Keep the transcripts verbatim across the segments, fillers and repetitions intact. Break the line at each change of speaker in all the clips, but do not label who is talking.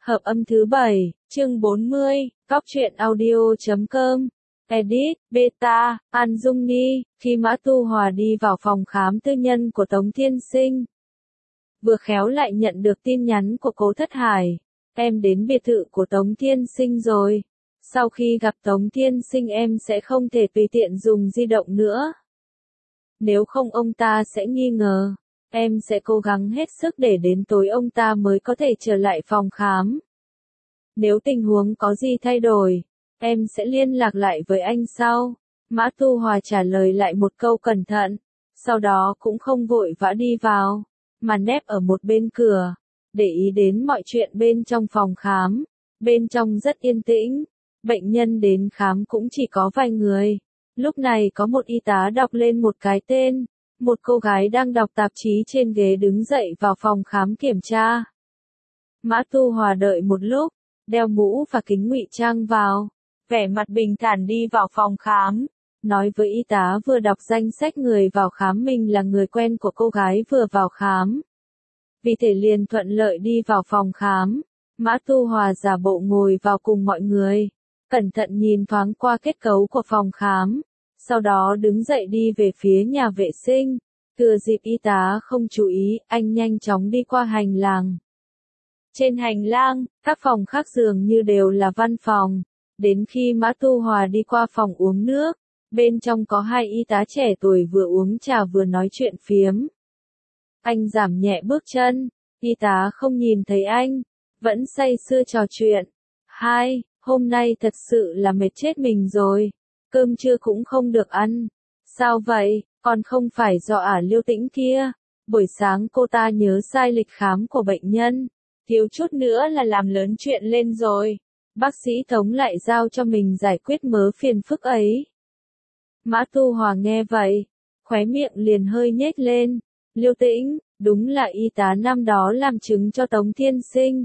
Hợp âm thứ bảy, chương bốn mươi, Góc truyện audio chấm com. Edit, Beta, An Dung Ni, khi Mã Tu Hòa đi vào phòng khám tư nhân của Tống Thiên Sinh. Vừa khéo lại nhận được tin nhắn của Cố Thất Hải. Em đến biệt thự của Tống Thiên Sinh rồi. Sau khi gặp Tống Thiên Sinh em sẽ không thể tùy tiện dùng di động nữa. Nếu không ông ta sẽ nghi ngờ. Em sẽ cố gắng hết sức để đến tối ông ta mới có thể trở lại phòng khám. Nếu tình huống có gì thay đổi, em sẽ liên lạc lại với anh sau. Mã Tu Hòa trả lời lại một câu cẩn thận, sau đó cũng không vội vã đi vào, mà nép ở một bên cửa, để ý đến mọi chuyện bên trong phòng khám. Bên trong rất yên tĩnh, bệnh nhân đến khám cũng chỉ có vài người. Lúc này có một y tá đọc lên một cái tên. Một cô gái đang đọc tạp chí trên ghế đứng dậy vào phòng khám kiểm tra. Mã Tu Hòa đợi một lúc, đeo mũ và kính ngụy trang vào, vẻ mặt bình thản đi vào phòng khám, nói với y tá vừa đọc danh sách người vào khám mình là người quen của cô gái vừa vào khám. Vì thế liền thuận lợi đi vào phòng khám. Mã Tu Hòa giả bộ ngồi vào cùng mọi người, cẩn thận nhìn thoáng qua kết cấu của phòng khám. Sau đó đứng dậy đi về phía nhà vệ sinh. Thừa dịp y tá không chú ý, anh nhanh chóng đi qua hành lang. Trên hành lang, các phòng khác dường như đều là văn phòng. Đến khi Mã Tu Hòa đi qua phòng uống nước, bên trong có hai y tá trẻ tuổi vừa uống trà vừa nói chuyện phiếm. Anh giảm nhẹ bước chân, y tá không nhìn thấy anh, vẫn say sưa trò chuyện. Hai, hôm nay thật sự là mệt chết mình rồi. Cơm trưa cũng không được ăn. Sao vậy, còn không phải do ả Liêu Tĩnh kia. Buổi sáng cô ta nhớ sai lịch khám của bệnh nhân. Thiếu chút nữa là làm lớn chuyện lên rồi. Bác sĩ Tống lại giao cho mình giải quyết mớ phiền phức ấy. Mã Tu Hòa nghe vậy, khóe miệng liền hơi nhếch lên. Liêu Tĩnh, đúng là y tá năm đó làm chứng cho Tống Thiên Sinh.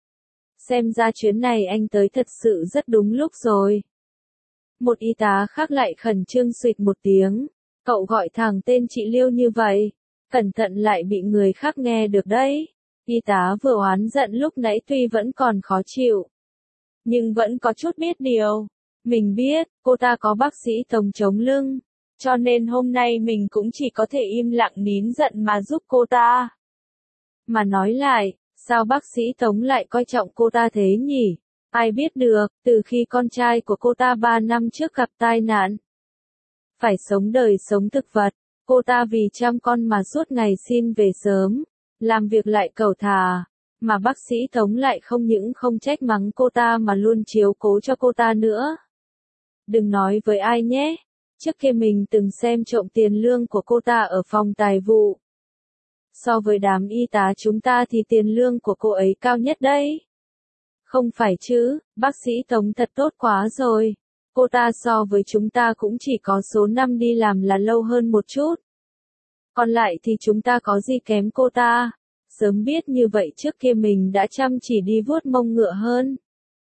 Xem ra chuyến này anh tới thật sự rất đúng lúc rồi. Một y tá khác lại khẩn trương suýt một tiếng. Cậu gọi thẳng tên chị Liêu như vậy. Cẩn thận lại bị người khác nghe được đấy. Y tá vừa oán giận lúc nãy tuy vẫn còn khó chịu, nhưng vẫn có chút biết điều. Mình biết, cô ta có bác sĩ Tống chống lưng. Cho nên hôm nay mình cũng chỉ có thể im lặng nín giận mà giúp cô ta. Mà nói lại, sao bác sĩ Tống lại coi trọng cô ta thế nhỉ? Ai biết được, từ khi con trai của cô ta ba năm trước gặp tai nạn, phải sống đời sống thực vật, cô ta vì chăm con mà suốt ngày xin về sớm, làm việc lại cẩu thả, mà bác sĩ Tống lại không những không trách mắng cô ta mà luôn chiếu cố cho cô ta nữa. Đừng nói với ai nhé, trước kia mình từng xem trộm tiền lương của cô ta ở phòng tài vụ. So với đám y tá chúng ta thì tiền lương của cô ấy cao nhất đấy. Không phải chứ, bác sĩ Tống thật tốt quá rồi. Cô ta so với chúng ta cũng chỉ có số năm đi làm là lâu hơn một chút. Còn lại thì chúng ta có gì kém cô ta. Sớm biết như vậy trước kia mình đã chăm chỉ đi vuốt mông ngựa hơn.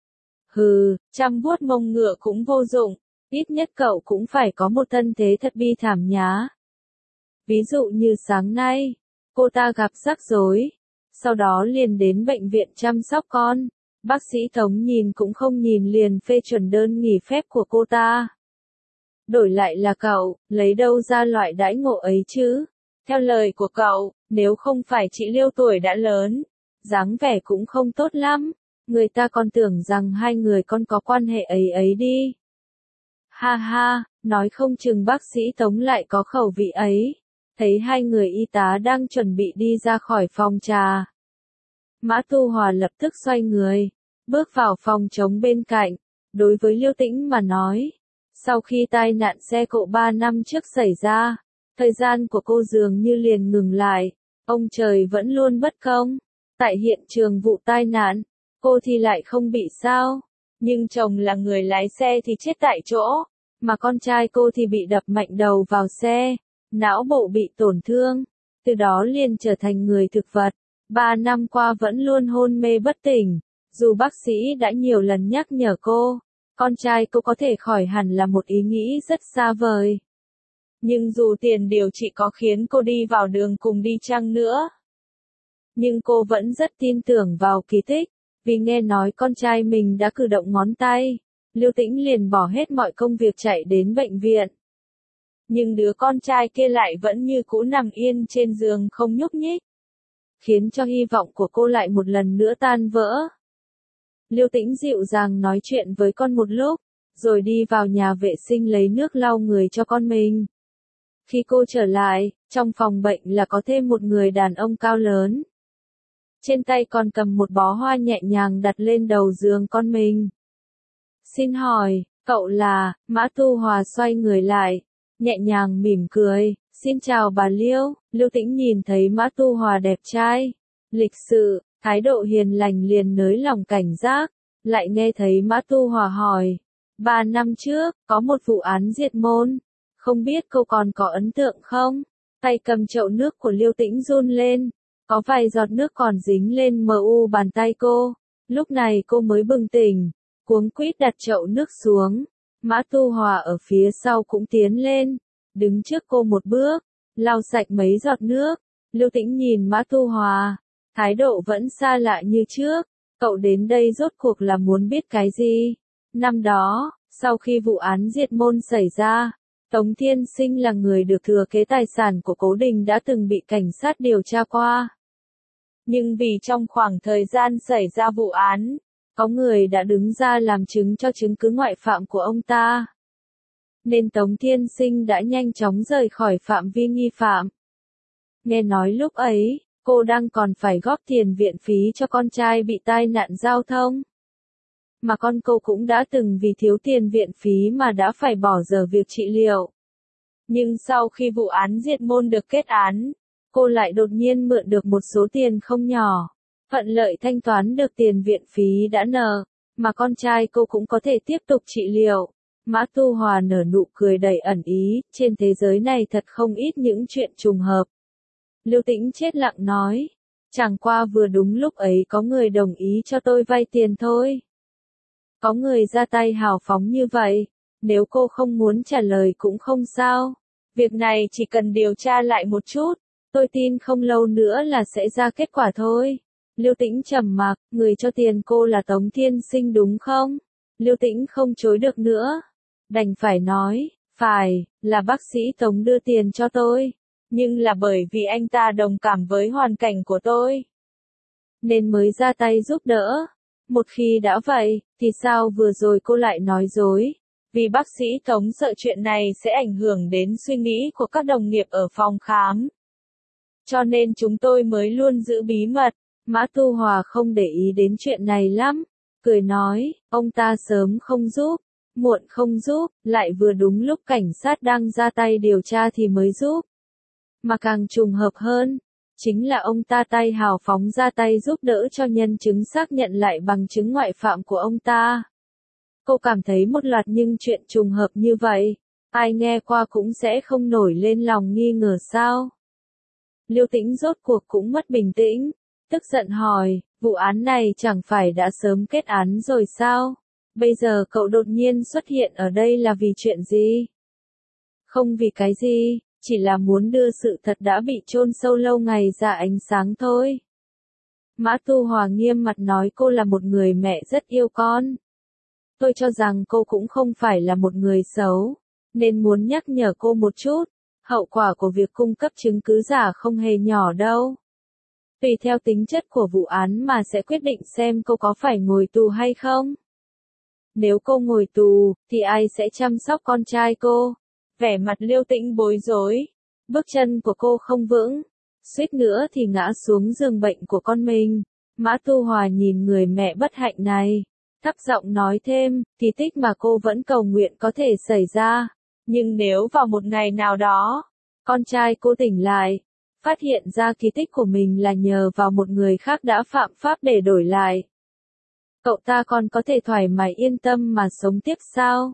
Hừ, chăm vuốt mông ngựa cũng vô dụng. Ít nhất cậu cũng phải có một thân thế thật bi thảm nhá. Ví dụ như sáng nay, cô ta gặp rắc rối. Sau đó liền đến bệnh viện chăm sóc con. Bác sĩ Tống nhìn cũng không nhìn liền phê chuẩn đơn nghỉ phép của cô ta. Đổi lại là cậu, lấy đâu ra loại đãi ngộ ấy chứ? Theo lời của cậu, nếu không phải chị Liêu tuổi đã lớn, dáng vẻ cũng không tốt lắm, người ta còn tưởng rằng hai người con có quan hệ ấy ấy đi. Ha ha, nói không chừng bác sĩ Tống lại có khẩu vị ấy. Thấy hai người y tá đang chuẩn bị đi ra khỏi phòng trà. Mã Tu Hòa lập tức xoay người, bước vào phòng trống bên cạnh. Đối với Liêu Tĩnh mà nói, sau khi tai nạn xe cộ ba năm trước xảy ra, thời gian của cô dường như liền ngừng lại. Ông trời vẫn luôn bất công. Tại hiện trường vụ tai nạn, cô thì lại không bị sao. Nhưng chồng là người lái xe thì chết tại chỗ, mà con trai cô thì bị đập mạnh đầu vào xe, não bộ bị tổn thương, từ đó liền trở thành người thực vật. Ba năm qua vẫn luôn hôn mê bất tỉnh. Dù bác sĩ đã nhiều lần nhắc nhở cô, con trai cô có thể khỏi hẳn là một ý nghĩ rất xa vời. Nhưng dù tiền điều trị có khiến cô đi vào đường cùng đi chăng nữa, nhưng cô vẫn rất tin tưởng vào kỳ tích. Vì nghe nói con trai mình đã cử động ngón tay, Lưu Tĩnh liền bỏ hết mọi công việc chạy đến bệnh viện. Nhưng đứa con trai kia lại vẫn như cũ nằm yên trên giường không nhúc nhích, khiến cho hy vọng của cô lại một lần nữa tan vỡ. Lưu Tĩnh dịu dàng nói chuyện với con một lúc, rồi đi vào nhà vệ sinh lấy nước lau người cho con mình. Khi cô trở lại, trong phòng bệnh là có thêm một người đàn ông cao lớn. Trên tay còn cầm một bó hoa nhẹ nhàng đặt lên đầu giường con mình. Xin hỏi, cậu là, Mã Tu Hòa xoay người lại, nhẹ nhàng mỉm cười, xin chào bà Liêu. Lưu Tĩnh nhìn thấy Mã Tu Hòa đẹp trai, lịch sự, thái độ hiền lành liền nới lòng cảnh giác, lại nghe thấy Mã Tu Hòa hỏi, ba năm trước, có một vụ án diệt môn, không biết cô còn có ấn tượng không? Tay cầm chậu nước của Lưu Tĩnh run lên, có vài giọt nước còn dính lên mờ u bàn tay cô, lúc này cô mới bừng tỉnh, cuống quýt đặt chậu nước xuống. Mã Tu Hòa ở phía sau cũng tiến lên, đứng trước cô một bước, lau sạch mấy giọt nước. Lưu Tĩnh nhìn Mã Tu Hòa, thái độ vẫn xa lạ như trước, cậu đến đây rốt cuộc là muốn biết cái gì? Năm đó, sau khi vụ án diệt môn xảy ra, Tống Thiên Sinh là người được thừa kế tài sản của Cố Đình đã từng bị cảnh sát điều tra qua. Nhưng vì trong khoảng thời gian xảy ra vụ án, có người đã đứng ra làm chứng cho chứng cứ ngoại phạm của ông ta, nên Tống Thiên Sinh đã nhanh chóng rời khỏi phạm vi nghi phạm. Nghe nói lúc ấy, cô đang còn phải góp tiền viện phí cho con trai bị tai nạn giao thông. Mà con cô cũng đã từng vì thiếu tiền viện phí mà đã phải bỏ dở việc trị liệu. Nhưng sau khi vụ án diệt môn được kết án, cô lại đột nhiên mượn được một số tiền không nhỏ, thuận lợi thanh toán được tiền viện phí đã nợ, mà con trai cô cũng có thể tiếp tục trị liệu. Mã Tu Hòa nở nụ cười đầy ẩn ý, trên thế giới này thật không ít những chuyện trùng hợp. Lưu Tĩnh chết lặng nói, chẳng qua vừa đúng lúc ấy có người đồng ý cho tôi vay tiền thôi. Có người ra tay hào phóng như vậy, nếu cô không muốn trả lời cũng không sao. Việc này chỉ cần điều tra lại một chút, tôi tin không lâu nữa là sẽ ra kết quả thôi. Lưu Tĩnh trầm mặc, người cho tiền cô là Tống Thiên Sinh đúng không? Lưu Tĩnh không chối được nữa, đành phải nói, phải, là bác sĩ Tống đưa tiền cho tôi, nhưng là bởi vì anh ta đồng cảm với hoàn cảnh của tôi, nên mới ra tay giúp đỡ. Một khi đã vậy, thì sao vừa rồi cô lại nói dối? Vì bác sĩ Tống sợ chuyện này sẽ ảnh hưởng đến suy nghĩ của các đồng nghiệp ở phòng khám. Cho nên chúng tôi mới luôn giữ bí mật. Mã Tu Hòa không để ý đến chuyện này lắm, cười nói, ông ta sớm không giúp, muộn không giúp, lại vừa đúng lúc cảnh sát đang ra tay điều tra thì mới giúp. Mà càng trùng hợp hơn, chính là ông ta tay hào phóng ra tay giúp đỡ cho nhân chứng xác nhận lại bằng chứng ngoại phạm của ông ta. Cô cảm thấy một loạt những chuyện trùng hợp như vậy, ai nghe qua cũng sẽ không nổi lên lòng nghi ngờ sao. Lưu Tĩnh rốt cuộc cũng mất bình tĩnh, tức giận hỏi, vụ án này chẳng phải đã sớm kết án rồi sao? Bây giờ cậu đột nhiên xuất hiện ở đây là vì chuyện gì? Không vì cái gì, chỉ là muốn đưa sự thật đã bị chôn sâu lâu ngày ra ánh sáng thôi. Mã Tu Hòa nghiêm mặt nói cô là một người mẹ rất yêu con. Tôi cho rằng cô cũng không phải là một người xấu, nên muốn nhắc nhở cô một chút, hậu quả của việc cung cấp chứng cứ giả không hề nhỏ đâu. Tùy theo tính chất của vụ án mà sẽ quyết định xem cô có phải ngồi tù hay không. Nếu cô ngồi tù, thì ai sẽ chăm sóc con trai cô? Vẻ mặt Lưu Tĩnh bối rối, bước chân của cô không vững, suýt nữa thì ngã xuống giường bệnh của con mình. Mã Tu Hòa nhìn người mẹ bất hạnh này, thấp giọng nói thêm, kỳ tích mà cô vẫn cầu nguyện có thể xảy ra. Nhưng nếu vào một ngày nào đó, con trai cô tỉnh lại, phát hiện ra kỳ tích của mình là nhờ vào một người khác đã phạm pháp để đổi lại, cậu ta còn có thể thoải mái yên tâm mà sống tiếp sao?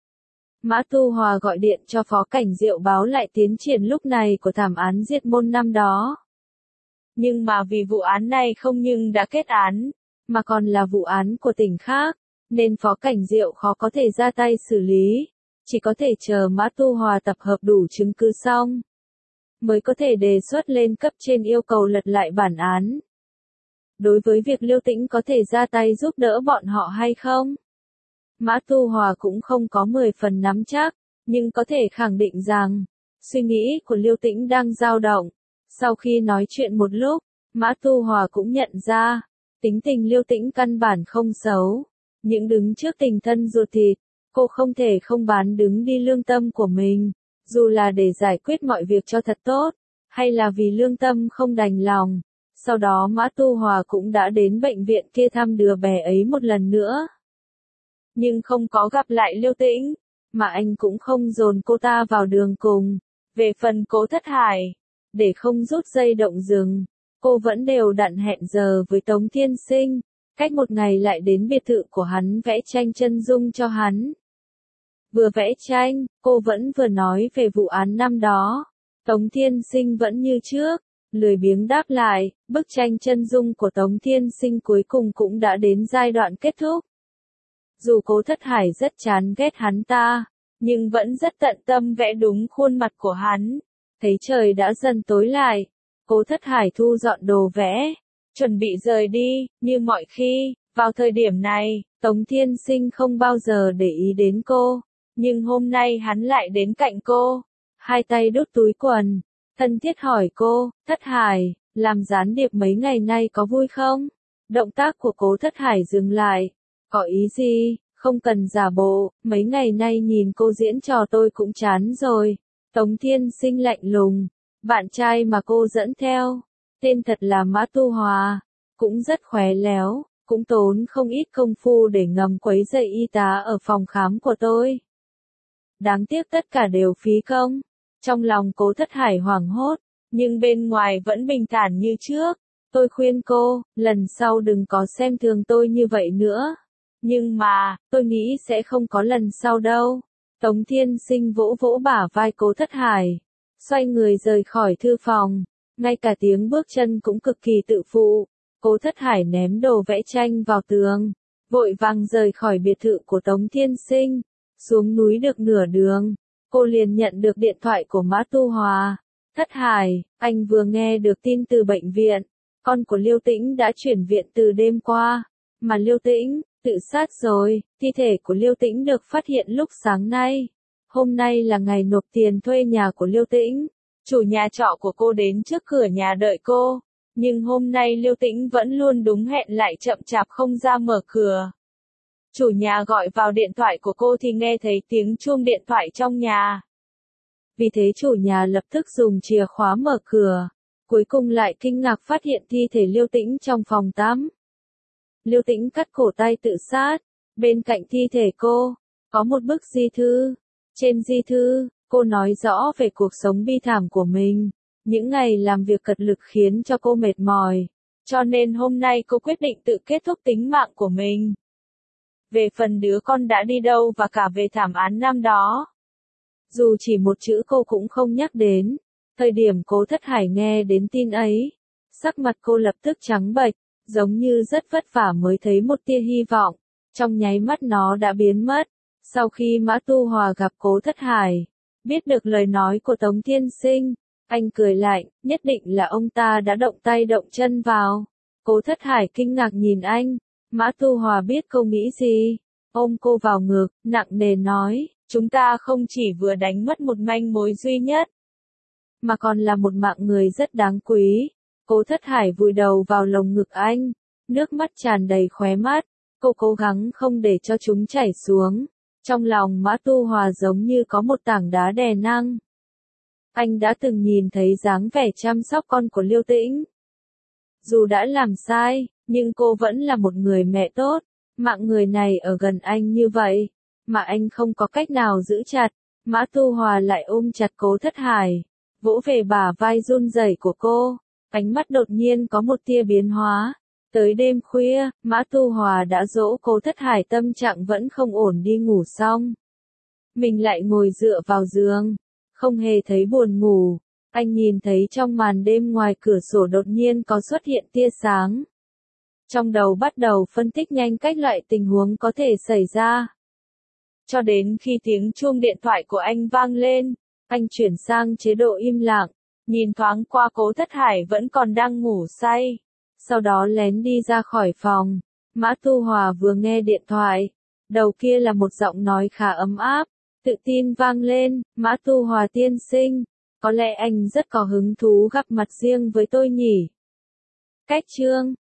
Mã Tu Hòa gọi điện cho Phó Cảnh Diệu báo lại tiến triển lúc này của thảm án diệt môn năm đó. Nhưng mà vì vụ án này không những đã kết án, mà còn là vụ án của tỉnh khác, nên Phó Cảnh Diệu khó có thể ra tay xử lý, chỉ có thể chờ Mã Tu Hòa tập hợp đủ chứng cứ xong, mới có thể đề xuất lên cấp trên yêu cầu lật lại bản án. đối với việc Liêu Tĩnh có thể ra tay giúp đỡ bọn họ hay không? Mã Tu Hòa cũng không có mười phần nắm chắc, nhưng có thể khẳng định rằng, suy nghĩ của Liêu Tĩnh đang dao động. Sau khi nói chuyện một lúc, Mã Tu Hòa cũng nhận ra, tính tình Liêu Tĩnh căn bản không xấu, những đứng trước tình thân ruột thịt, cô không thể không bán đứng đi lương tâm của mình, dù là để giải quyết mọi việc cho thật tốt, hay là vì lương tâm không đành lòng. Sau đó Mã Tu Hòa cũng đã đến bệnh viện kia thăm đứa bé ấy một lần nữa. Nhưng không có gặp lại Liêu Tĩnh, mà anh cũng không dồn cô ta vào đường cùng. Về phần Cố Thất Hải, để không rút dây động rừng, cô vẫn đều đặn hẹn giờ với Tống Thiên Sinh, cách một ngày lại đến biệt thự của hắn vẽ tranh chân dung cho hắn. Vừa vẽ tranh, cô vẫn vừa nói về vụ án năm đó. Tống Thiên Sinh vẫn như trước, lười biếng đáp lại, bức tranh chân dung của Tống Thiên Sinh cuối cùng cũng đã đến giai đoạn kết thúc. Dù Cố Thất Hải rất chán ghét hắn ta, nhưng vẫn rất tận tâm vẽ đúng khuôn mặt của hắn. Thấy trời đã dần tối lại, Cố Thất Hải thu dọn đồ vẽ, chuẩn bị rời đi. Như mọi khi, vào thời điểm này, Tống Thiên Sinh không bao giờ để ý đến cô, nhưng hôm nay hắn lại đến cạnh cô, hai tay đút túi quần, thân thiết hỏi cô, Thất Hải, làm gián điệp mấy ngày nay có vui không? Động tác của Cố Thất Hải dừng lại, có ý gì? Không cần giả bộ, mấy ngày nay nhìn cô diễn trò tôi cũng chán rồi. Tống Thiên Sinh lạnh lùng, bạn trai mà cô dẫn theo, tên thật là Mã Tu Hòa, cũng rất khéo léo, cũng tốn không ít công phu để ngầm quấy rầy y tá ở phòng khám của tôi. Đáng tiếc tất cả đều phí công. Trong lòng Cố Thất Hải hoảng hốt, nhưng bên ngoài vẫn bình thản như trước. Tôi khuyên cô, lần sau đừng có xem thường tôi như vậy nữa. Nhưng mà, tôi nghĩ sẽ không có lần sau đâu. Tống Thiên Sinh vỗ vỗ bả vai Cố Thất Hải, xoay người rời khỏi thư phòng, ngay cả tiếng bước chân cũng cực kỳ tự phụ. Cố Thất Hải ném đồ vẽ tranh vào tường, vội vàng rời khỏi biệt thự của Tống Thiên Sinh, xuống núi được nửa đường, cô liền nhận được điện thoại của Mã Tu Hòa. Thất Hải, anh vừa nghe được tin từ bệnh viện, con của Liêu Tĩnh đã chuyển viện từ đêm qua, mà Liêu Tĩnh tự sát rồi. Thi thể của Liêu Tĩnh được phát hiện lúc sáng nay. Hôm nay là ngày nộp tiền thuê nhà của Liêu Tĩnh. Chủ nhà trọ của cô đến trước cửa nhà đợi cô, nhưng hôm nay Liêu Tĩnh vẫn luôn đúng hẹn lại chậm chạp không ra mở cửa. Chủ nhà gọi vào điện thoại của cô thì nghe thấy tiếng chuông điện thoại trong nhà. Vì thế chủ nhà lập tức dùng chìa khóa mở cửa, cuối cùng lại kinh ngạc phát hiện thi thể Liêu Tĩnh trong phòng tắm. Liêu Tĩnh cắt cổ tay tự sát, bên cạnh thi thể cô, có một bức di thư. Trên di thư, cô nói rõ về cuộc sống bi thảm của mình. Những ngày làm việc cật lực khiến cho cô mệt mỏi, cho nên hôm nay cô quyết định tự kết thúc tính mạng của mình. Về phần đứa con đã đi đâu và cả về thảm án năm đó, dù chỉ một chữ cô cũng không nhắc đến. Thời điểm Cố Thất Hải nghe đến tin ấy, sắc mặt cô lập tức trắng bệch, giống như rất vất vả mới thấy một tia hy vọng, trong nháy mắt nó đã biến mất. Sau khi Mã Tu Hòa gặp Cố Thất Hải, biết được lời nói của Tống Thiên Sinh, anh cười lạnh, nhất định là ông ta đã động tay động chân vào. Cố Thất Hải kinh ngạc nhìn anh, Mã Tu Hòa biết cô nghĩ gì, ôm cô vào ngực, nặng nề nói, chúng ta không chỉ vừa đánh mất một manh mối duy nhất, mà còn là một mạng người rất đáng quý. Cố Thất Hải vùi đầu vào lồng ngực anh, nước mắt tràn đầy khóe mắt, cô cố gắng không để cho chúng chảy xuống. Trong lòng Mã Tu Hòa giống như có một tảng đá đè nặng. Anh đã từng nhìn thấy dáng vẻ chăm sóc con của Liêu Tĩnh. Dù đã làm sai, nhưng cô vẫn là một người mẹ tốt. Mạng người này ở gần anh như vậy, mà anh không có cách nào giữ chặt. Mã Tu Hòa lại ôm chặt Cố Thất Hải, vỗ về bả vai run rẩy của cô. Ánh mắt đột nhiên có một tia biến hóa. Tới đêm khuya, Mã Tu Hòa đã dỗ Cố Thất Hải tâm trạng vẫn không ổn đi ngủ xong. Mình lại ngồi dựa vào giường, không hề thấy buồn ngủ. Anh nhìn thấy trong màn đêm ngoài cửa sổ đột nhiên có xuất hiện tia sáng. Trong đầu bắt đầu phân tích nhanh cách loại tình huống có thể xảy ra. Cho đến khi tiếng chuông điện thoại của anh vang lên, anh chuyển sang chế độ im lặng, nhìn thoáng qua Cố Thất Hải vẫn còn đang ngủ say. sau đó lén đi ra khỏi phòng. Mã Tu Hòa vừa nghe điện thoại, đầu kia là một giọng nói khá ấm áp, tự tin vang lên, Mã Tu Hòa tiên sinh, có lẽ anh rất có hứng thú gặp mặt riêng với tôi nhỉ? Cách chương